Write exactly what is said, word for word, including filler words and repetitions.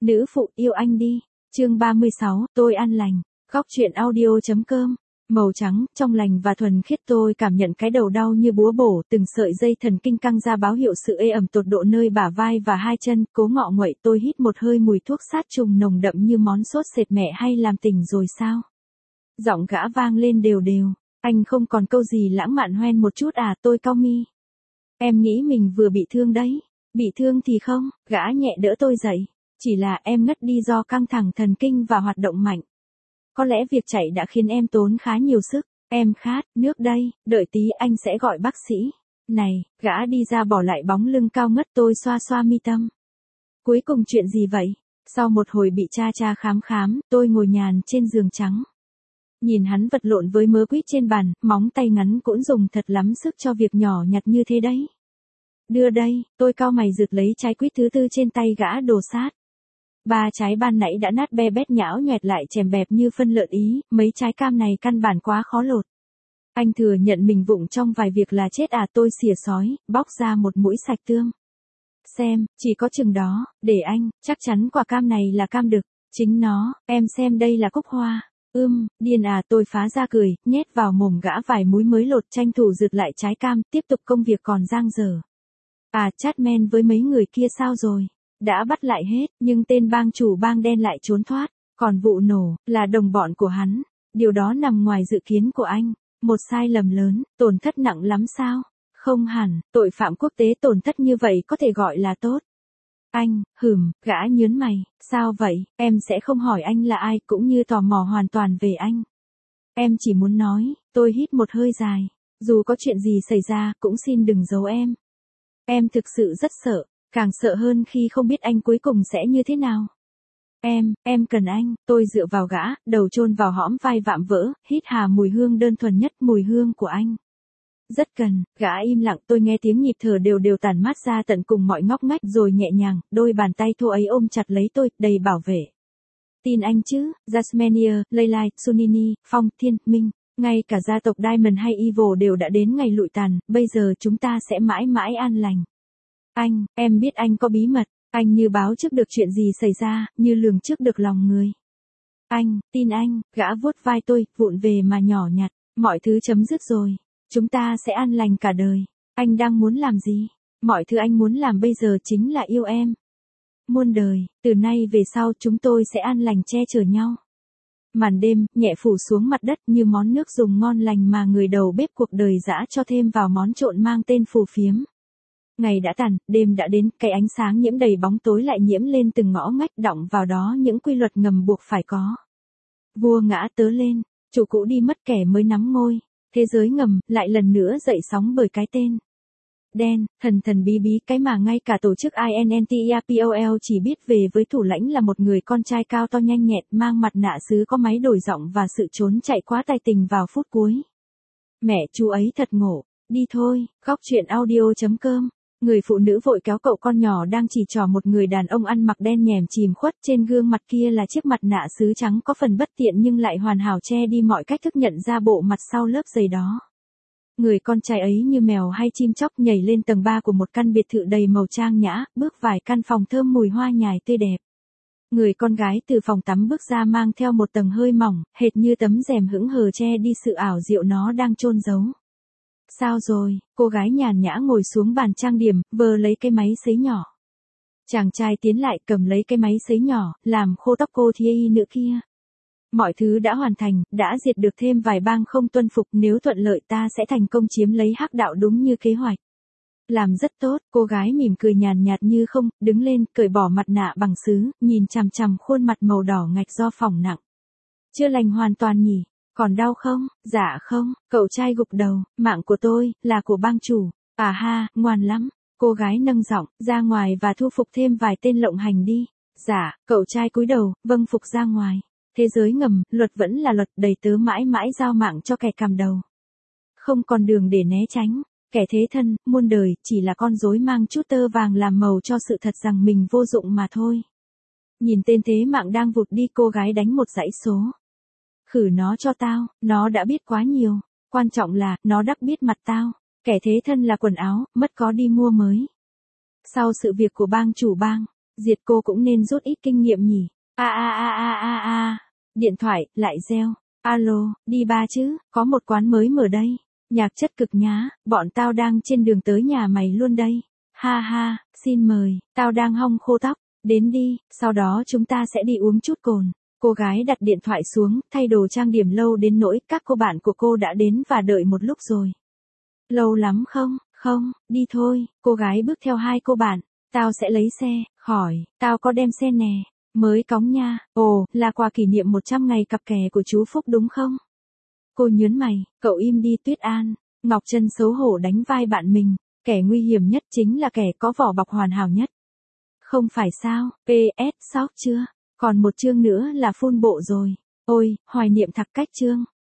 Nữ phụ yêu anh đi. Chương ba mươi sáu, tôi an lành. Góc truyện audio.com. Màu trắng, trong lành và thuần khiết, tôi cảm nhận cái đầu đau như búa bổ, từng sợi dây thần kinh căng ra báo hiệu sự ê ẩm tột độ nơi bả vai và hai chân, cố ngọ nguậy tôi hít một hơi mùi thuốc sát trùng nồng đậm như món sốt sệt mẹ hay làm tỉnh rồi sao? Giọng gã vang lên đều đều, anh không còn câu gì lãng mạn hoen một chút à? Tôi cau mi. Em nghĩ mình vừa bị thương đấy. Bị thương thì không, gã nhẹ đỡ tôi dậy. Chỉ là em ngất đi do căng thẳng thần kinh và hoạt động mạnh. Có lẽ việc chạy đã khiến em tốn khá nhiều sức. Em khát, nước đây, đợi tí anh sẽ gọi bác sĩ. Này, gã đi ra bỏ lại bóng lưng cao ngất, tôi xoa xoa mi tâm. Cuối cùng chuyện gì vậy? Sau một hồi bị cha cha khám khám, tôi ngồi nhàn trên giường trắng. Nhìn hắn vật lộn với mớ quýt trên bàn, móng tay ngắn cũng dùng thật lắm sức cho việc nhỏ nhặt như thế đấy. Đưa đây, tôi cau mày rực lấy trái quýt thứ tư trên tay gã đồ sát. Ba trái ban nãy đã nát be bét nhão nhoẹt lại chèm bẹp như phân lợn Ý, mấy trái cam này căn bản quá khó lột. Anh thừa nhận mình vụng trong vài việc là chết à? Tôi xỉa sói, bóc ra một mũi sạch tương. Xem, chỉ có chừng đó, để anh, chắc chắn quả cam này là cam đực, chính nó, em xem đây là cúc hoa. Ưm, điên à? Tôi phá ra cười, nhét vào mồm gã vài múi mới lột, tranh thủ rực lại trái cam, tiếp tục công việc còn dang dở. À, chat men với mấy người kia sao rồi? Đã bắt lại hết, nhưng tên bang chủ bang đen lại trốn thoát, còn vụ nổ, là đồng bọn của hắn. Điều đó nằm ngoài dự kiến của anh. Một sai lầm lớn, tổn thất nặng lắm sao? Không hẳn, tội phạm quốc tế tổn thất như vậy có thể gọi là tốt. Anh, hừm, gã nhớn mày, sao vậy? Em sẽ không hỏi anh là ai, cũng như tò mò hoàn toàn về anh. Em chỉ muốn nói, tôi hít một hơi dài. Dù có chuyện gì xảy ra, cũng xin đừng giấu em. Em thực sự rất sợ. Càng sợ hơn khi không biết anh cuối cùng sẽ như thế nào. Em, em cần anh. Tôi dựa vào gã, đầu chôn vào hõm vai vạm vỡ, hít hà mùi hương đơn thuần nhất, mùi hương của anh. Rất cần. Gã im lặng, tôi nghe tiếng nhịp thở đều đều tản mát ra tận cùng mọi ngóc ngách, rồi nhẹ nhàng, đôi bàn tay thô ấy ôm chặt lấy tôi, đầy bảo vệ. Tin anh chứ? Jasmine, Leilai, Sunini, Phong, Thiên, Minh, ngay cả gia tộc Diamond hay Evil đều đã đến ngày lụi tàn, bây giờ chúng ta sẽ mãi mãi an lành. Anh, em biết anh có bí mật, anh như báo trước được chuyện gì xảy ra, như lường trước được lòng người. Anh, tin anh, gã vuốt vai tôi, vụng về mà nhỏ nhặt, mọi thứ chấm dứt rồi, chúng ta sẽ an lành cả đời. Anh đang muốn làm gì? Mọi thứ anh muốn làm bây giờ chính là yêu em. Muôn đời, từ nay về sau chúng tôi sẽ an lành che chở nhau. Màn đêm, nhẹ phủ xuống mặt đất như món nước dùng ngon lành mà người đầu bếp cuộc đời dã cho thêm vào món trộn mang tên phù phiếm. Ngày đã tàn, đêm đã đến, cái ánh sáng nhiễm đầy bóng tối lại nhiễm lên từng ngõ ngách, đọng vào đó những quy luật ngầm buộc phải có. Vua ngã tớ lên, chủ cũ đi mất kẻ mới nắm ngôi, thế giới ngầm lại lần nữa dậy sóng bởi cái tên đen, thần thần bí bí, cái mà ngay cả tổ chức INTERPOL chỉ biết về với thủ lãnh là một người con trai cao to nhanh nhẹn, mang mặt nạ sứ có máy đổi giọng và sự trốn chạy quá tài tình vào phút cuối. Mẹ chú ấy thật ngộ, đi thôi, góc truyện audio.com. Người phụ nữ vội kéo cậu con nhỏ đang chỉ trỏ một người đàn ông ăn mặc đen nhèm chìm khuất, trên gương mặt kia là chiếc mặt nạ sứ trắng có phần bất tiện nhưng lại hoàn hảo che đi mọi cách thức nhận ra bộ mặt sau lớp giày đó. Người con trai ấy như mèo hay chim chóc nhảy lên tầng ba của một căn biệt thự đầy màu trang nhã, bước vài căn phòng thơm mùi hoa nhài tươi đẹp. Người con gái từ phòng tắm bước ra mang theo một tầng hơi mỏng, hệt như tấm rèm hững hờ che đi sự ảo diệu nó đang chôn giấu. Sao rồi? Cô gái nhàn nhã ngồi xuống bàn trang điểm, vờ lấy cái máy sấy nhỏ. Chàng trai tiến lại cầm lấy cái máy sấy nhỏ, làm khô tóc cô thi nữ kia. Mọi thứ đã hoàn thành, đã diệt được thêm vài bang không tuân phục, nếu thuận lợi ta sẽ thành công chiếm lấy hắc đạo đúng như kế hoạch. Làm rất tốt, cô gái mỉm cười nhàn nhạt như không, đứng lên, cởi bỏ mặt nạ bằng sứ, nhìn chằm chằm khuôn mặt màu đỏ ngạch do phỏng nặng. Chưa lành hoàn toàn nhỉ? Còn đau không? Dạ không, cậu trai gục đầu, mạng của tôi, là của bang chủ. À ha, ngoan lắm. Cô gái nâng giọng, ra ngoài và thu phục thêm vài tên lộng hành đi. Dạ, cậu trai cúi đầu, vâng phục ra ngoài. Thế giới ngầm, luật vẫn là luật, đầy tớ mãi mãi giao mạng cho kẻ cầm đầu. Không còn đường để né tránh. Kẻ thế thân, muôn đời, chỉ là con rối mang chút tơ vàng làm màu cho sự thật rằng mình vô dụng mà thôi. Nhìn tên thế mạng đang vụt đi, cô gái đánh một dãy số. Khử nó cho tao, nó đã biết quá nhiều. Quan trọng là, nó đắc biết mặt tao. Kẻ thế thân là quần áo, mất có đi mua mới. Sau sự việc của bang chủ bang, Diệt cô cũng nên rút ít kinh nghiệm nhỉ. A a a a a a. Điện thoại lại reo. Alo, đi ba chứ, có một quán mới mở đây. Nhạc chất cực nhá, bọn tao đang trên đường tới nhà mày luôn đây. Ha ha, xin mời, tao đang hong khô tóc, đến đi, sau đó chúng ta sẽ đi uống chút cồn. Cô gái đặt điện thoại xuống, thay đồ trang điểm lâu đến nỗi các cô bạn của cô đã đến và đợi một lúc rồi. Lâu lắm không? Không, đi thôi, cô gái bước theo hai cô bạn. Tao sẽ lấy xe, khỏi, tao có đem xe nè, mới cóng nha. Ồ, là quà kỷ niệm một trăm ngày cặp kè của chú Phúc đúng không? Cô nhớn mày, cậu im đi Tuyết An. Ngọc Trân xấu hổ đánh vai bạn mình, kẻ nguy hiểm nhất chính là kẻ có vỏ bọc hoàn hảo nhất. Không phải sao, pê ét sốc chưa? Còn một chương nữa là full bộ rồi. Ôi, hoài niệm thạc cách chương.